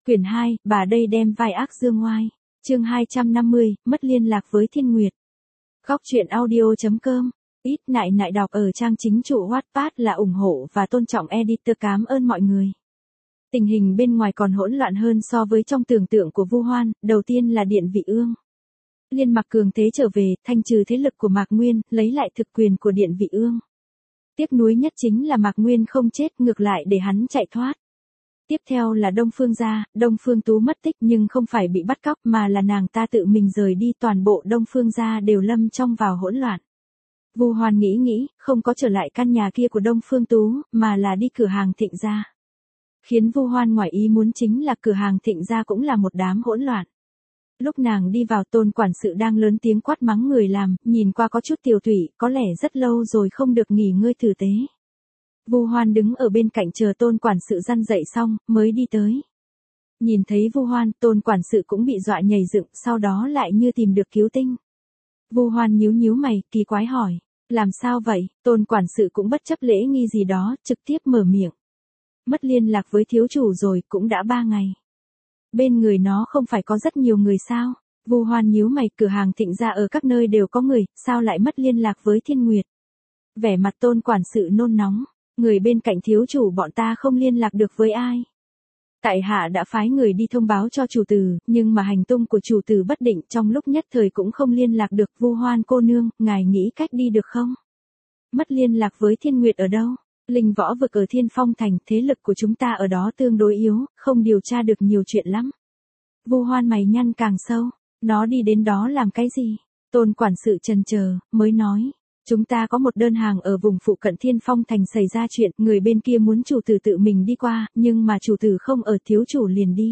Quyển 2, bà đây đem vai ác dương oai. Chương 250, mất liên lạc với Thiên Nguyệt. Góc truyện audio.com. Ít nại nại đọc ở trang chính chủ Wattpad là ủng hộ và tôn trọng editor, cảm ơn mọi người. Tình hình bên ngoài còn hỗn loạn hơn so với trong tưởng tượng của Vu Hoan. Đầu tiên là Điện Vị Ương. Liên Mặc cường thế trở về, thanh trừ thế lực của Mạc Nguyên, lấy lại thực quyền của Điện Vị Ương. Tiếc nuối nhất chính là Mạc Nguyên không chết, ngược lại để hắn chạy thoát. Tiếp theo là Đông Phương gia, Đông Phương Tú mất tích nhưng không phải bị bắt cóc mà là nàng ta tự mình rời đi, toàn bộ Đông Phương gia đều lâm trong vào hỗn loạn. Vu Hoan nghĩ, không có trở lại căn nhà kia của Đông Phương Tú, mà là đi cửa hàng Thịnh gia. Khiến Vu Hoan ngoài ý muốn chính là cửa hàng Thịnh gia cũng là một đám hỗn loạn. Lúc nàng đi vào, Tôn quản sự đang lớn tiếng quát mắng người làm, nhìn qua có chút tiều tụy, có lẽ rất lâu rồi không được nghỉ ngơi tử tế. Vu Hoan đứng ở bên cạnh chờ Tôn quản sự răn dậy xong, mới đi tới. Nhìn thấy Vu Hoan, Tôn quản sự cũng bị dọa nhảy dựng, sau đó lại như tìm được cứu tinh. Vu Hoan nhíu mày, kỳ quái hỏi, làm sao vậy? Tôn quản sự cũng bất chấp lễ nghi gì đó, trực tiếp mở miệng. Mất liên lạc với thiếu chủ rồi, cũng đã 3 ngày. Bên người nó không phải có rất nhiều người sao? Vu Hoan nhíu mày, cửa hàng Thịnh gia ở các nơi đều có người, sao lại mất liên lạc với Thiên Nguyệt? Vẻ mặt Tôn quản sự nôn nóng. Người bên cạnh thiếu chủ bọn ta không liên lạc được với ai. Tại hạ đã phái người đi thông báo cho chủ tử, nhưng mà hành tung của chủ tử bất định, trong lúc nhất thời cũng không liên lạc được. Vu Hoan cô nương, ngài nghĩ cách đi được không? Mất liên lạc với Thiên Nguyệt ở đâu? Linh võ vực ở Thiên Phong thành, thế lực của chúng ta ở đó tương đối yếu, không điều tra được nhiều chuyện lắm. Vu Hoan mày nhăn càng sâu, nó đi đến đó làm cái gì? Tôn quản sự chần chờ, mới nói. Chúng ta có một đơn hàng ở vùng phụ cận Thiên Phong thành xảy ra chuyện, người bên kia muốn chủ tử tự mình đi qua, nhưng mà chủ tử không ở, thiếu chủ liền đi.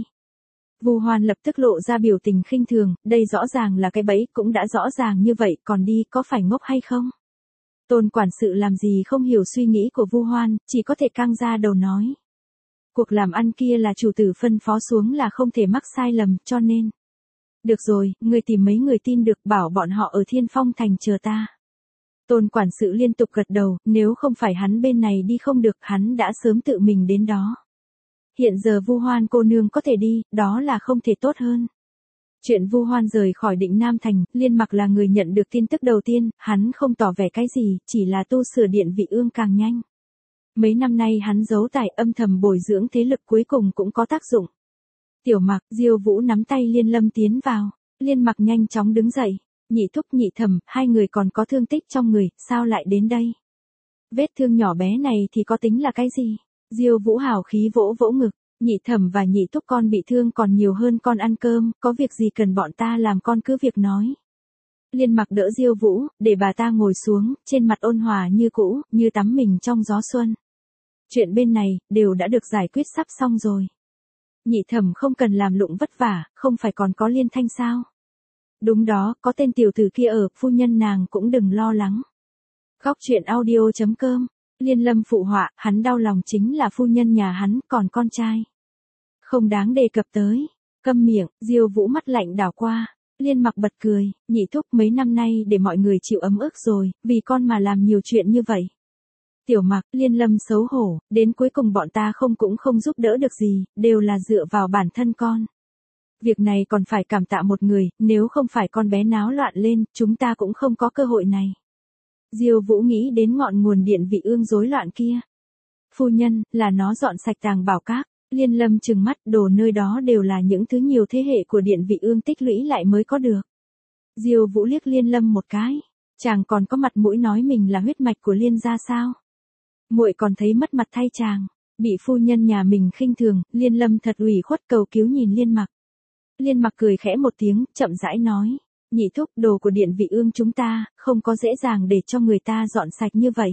Vu Hoan lập tức lộ ra biểu tình khinh thường, đây rõ ràng là cái bẫy, cũng đã rõ ràng như vậy, còn đi có phải ngốc hay không? Tôn quản sự làm gì không hiểu suy nghĩ của Vu Hoan, chỉ có thể căng ra đầu nói. Cuộc làm ăn kia là chủ tử phân phó xuống là không thể mắc sai lầm, cho nên. Được rồi, người tìm mấy người tin được, bảo bọn họ ở Thiên Phong thành chờ ta. Tôn quản sự liên tục gật đầu, nếu không phải hắn bên này đi không được, hắn đã sớm tự mình đến đó. Hiện giờ Vu Hoan cô nương có thể đi, đó là không thể tốt hơn. Chuyện Vu Hoan rời khỏi Định Nam thành, Liên Mặc là người nhận được tin tức đầu tiên, hắn không tỏ vẻ cái gì, chỉ là tu sửa Điện Vị Ương càng nhanh. Mấy năm nay hắn giấu tài, âm thầm bồi dưỡng thế lực, cuối cùng cũng có tác dụng. Tiểu Mặc, Diêu Vũ nắm tay Liên Lâm tiến vào, Liên Mặc nhanh chóng đứng dậy. Nhị thúc nhị thẩm, hai người còn có thương tích trong người, sao lại đến đây? Vết thương nhỏ bé này thì có tính là cái gì? Diêu Vũ hào khí vỗ vỗ ngực, nhị thẩm và nhị thúc con bị thương còn nhiều hơn con ăn cơm, có việc gì cần bọn ta làm con cứ việc nói. Liên Mặc đỡ Diêu Vũ, để bà ta ngồi xuống, trên mặt ôn hòa như cũ, như tắm mình trong gió xuân. Chuyện bên này, đều đã được giải quyết sắp xong rồi. Nhị thẩm không cần làm lụng vất vả, không phải còn có Liên Thanh sao? Đúng đó, có tên tiểu tử kia ở, phu nhân nàng cũng đừng lo lắng. Góc truyện audio.com. Liên Lâm phụ họa, hắn đau lòng chính là phu nhân nhà hắn, còn con trai. Không đáng đề cập tới. Câm miệng, Diêu Vũ mắt lạnh đảo qua. Liên Mặc bật cười, nhị thúc mấy năm nay để mọi người chịu ấm ức rồi, vì con mà làm nhiều chuyện như vậy. Tiểu Mặc, Liên Lâm xấu hổ, đến cuối cùng bọn ta cũng không giúp đỡ được gì, đều là dựa vào bản thân con. Việc này còn phải cảm tạ một người, nếu không phải con bé náo loạn lên, chúng ta cũng không có cơ hội này. Diêu Vũ nghĩ đến ngọn nguồn Điện Vị Ương rối loạn kia. Phu nhân, là nó dọn sạch tàng bảo các. Liên Lâm trừng mắt, đồ nơi đó đều là những thứ nhiều thế hệ của Điện Vị Ương tích lũy lại mới có được. Diêu Vũ liếc Liên Lâm một cái, chàng còn có mặt mũi nói mình là huyết mạch của Liên gia sao? Muội còn thấy mất mặt thay chàng, bị phu nhân nhà mình khinh thường, Liên Lâm thật ủy khuất cầu cứu nhìn Liên Mặc. Liên Mặc cười khẽ một tiếng, chậm rãi nói, nhị thúc, đồ của Điện Vị Ương chúng ta, không có dễ dàng để cho người ta dọn sạch như vậy.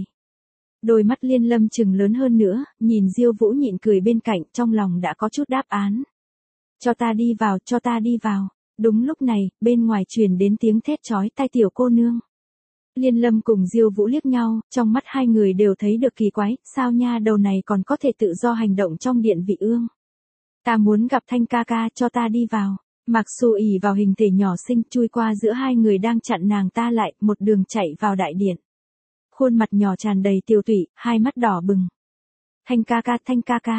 Đôi mắt Liên Lâm trừng lớn hơn nữa, nhìn Diêu Vũ nhịn cười bên cạnh, trong lòng đã có chút đáp án. Cho ta đi vào, cho ta đi vào. Đúng lúc này, bên ngoài truyền đến tiếng thét chói tai tiểu cô nương. Liên Lâm cùng Diêu Vũ liếc nhau, trong mắt hai người đều thấy được kỳ quái, sao nha đầu này còn có thể tự do hành động trong Điện Vị Ương. Ta muốn gặp Thanh ca ca, cho ta đi vào. Mặc dù ỷ vào hình thể nhỏ xinh, chui qua giữa hai người đang chặn nàng ta lại, một đường chạy vào đại điện. Khuôn mặt nhỏ tràn đầy tiêu tụy, hai mắt đỏ bừng. Thanh ca ca,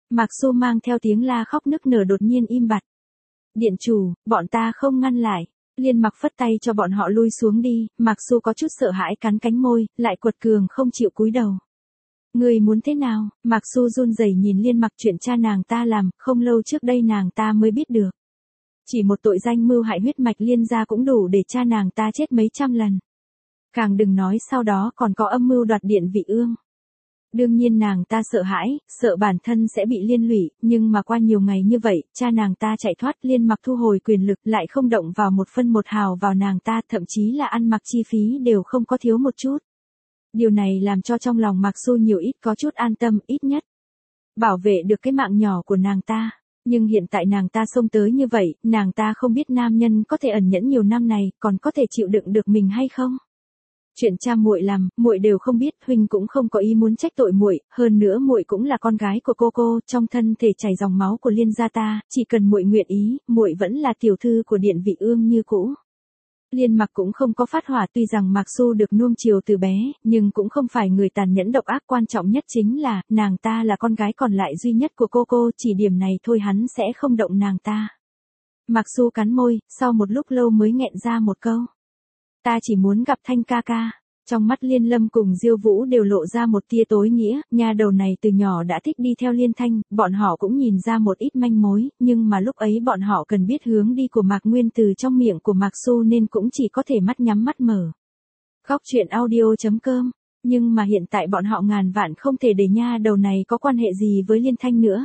Mạc Xu mang theo tiếng la khóc nức nở đột nhiên im bặt. Điện chủ, bọn ta không ngăn lại. Liên Mặc phất tay cho bọn họ lui xuống đi, Mạc Xu có chút sợ hãi cắn cánh môi, lại quật cường không chịu cúi đầu. Người muốn thế nào? Mạc Xu run rẩy nhìn Liên Mặc, chuyện cha nàng ta làm, không lâu trước đây nàng ta mới biết được. Chỉ một tội danh mưu hại huyết mạch Liên gia cũng đủ để cha nàng ta chết mấy trăm lần. Càng đừng nói sau đó còn có âm mưu đoạt Điện Vị Ương. Đương nhiên nàng ta sợ hãi, sợ bản thân sẽ bị liên lụy, nhưng mà qua nhiều ngày như vậy, cha nàng ta chạy thoát, Liên Mặc thu hồi quyền lực, lại không động vào một phân một hào vào nàng ta, thậm chí là ăn mặc chi phí đều không có thiếu một chút. Điều này làm cho trong lòng Mạc Xu nhiều ít có chút an tâm, ít nhất bảo vệ được cái mạng nhỏ của nàng ta. Nhưng hiện tại nàng ta xông tới như vậy, nàng ta không biết nam nhân có thể ẩn nhẫn nhiều năm này, còn có thể chịu đựng được mình hay không? Chuyện cha muội làm, muội đều không biết, huynh cũng không có ý muốn trách tội muội, hơn nữa muội cũng là con gái của cô, trong thân thể chảy dòng máu của Liên gia ta, chỉ cần muội nguyện ý, muội vẫn là tiểu thư của Điện Vị Ương như cũ. Liên Mặc cũng không có phát hỏa, tuy rằng Mạc Xu được nuông chiều từ bé, nhưng cũng không phải người tàn nhẫn độc ác, quan trọng nhất chính là, nàng ta là con gái còn lại duy nhất của cô, chỉ điểm này thôi hắn sẽ không động nàng ta. Mạc Xu cắn môi, sau một lúc lâu mới nghẹn ra một câu. Ta chỉ muốn gặp Thanh ca ca. Trong mắt Liên Lâm cùng Diêu Vũ đều lộ ra một tia tối nghĩa, nha đầu này từ nhỏ đã thích đi theo Liên Thanh, bọn họ cũng nhìn ra một ít manh mối, nhưng mà lúc ấy bọn họ cần biết hướng đi của Mạc Nguyên từ trong miệng của Mạc Xu nên cũng chỉ có thể mắt nhắm mắt mở. Khóc chuyện audio.com, nhưng mà hiện tại bọn họ ngàn vạn không thể để nha đầu này có quan hệ gì với Liên Thanh nữa.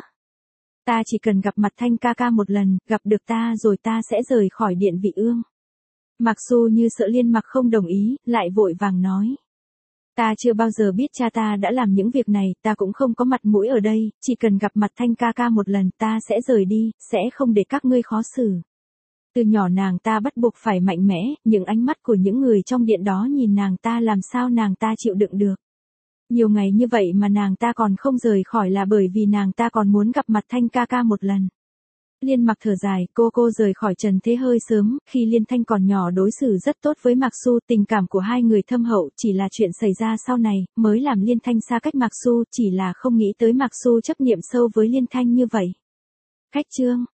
Ta chỉ cần gặp mặt Thanh ca ca một lần, gặp được ta rồi ta sẽ rời khỏi Điện Vị Ương. Mạc Xu như sợ Liên Mặc không đồng ý, lại vội vàng nói. Ta chưa bao giờ biết cha ta đã làm những việc này, ta cũng không có mặt mũi ở đây, chỉ cần gặp mặt Thanh ca ca một lần ta sẽ rời đi, sẽ không để các ngươi khó xử. Từ nhỏ nàng ta bắt buộc phải mạnh mẽ, những ánh mắt của những người trong điện đó nhìn nàng ta làm sao nàng ta chịu đựng được. Nhiều ngày như vậy mà nàng ta còn không rời khỏi là bởi vì nàng ta còn muốn gặp mặt Thanh ca ca một lần. Liên Mặc thở dài, cô rời khỏi trần thế hơi sớm, khi Liên Thanh còn nhỏ đối xử rất tốt với Mạc Xu, tình cảm của hai người thâm hậu, chỉ là chuyện xảy ra sau này, mới làm Liên Thanh xa cách Mạc Xu, chỉ là không nghĩ tới Mạc Xu chấp niệm sâu với Liên Thanh như vậy. Cách chương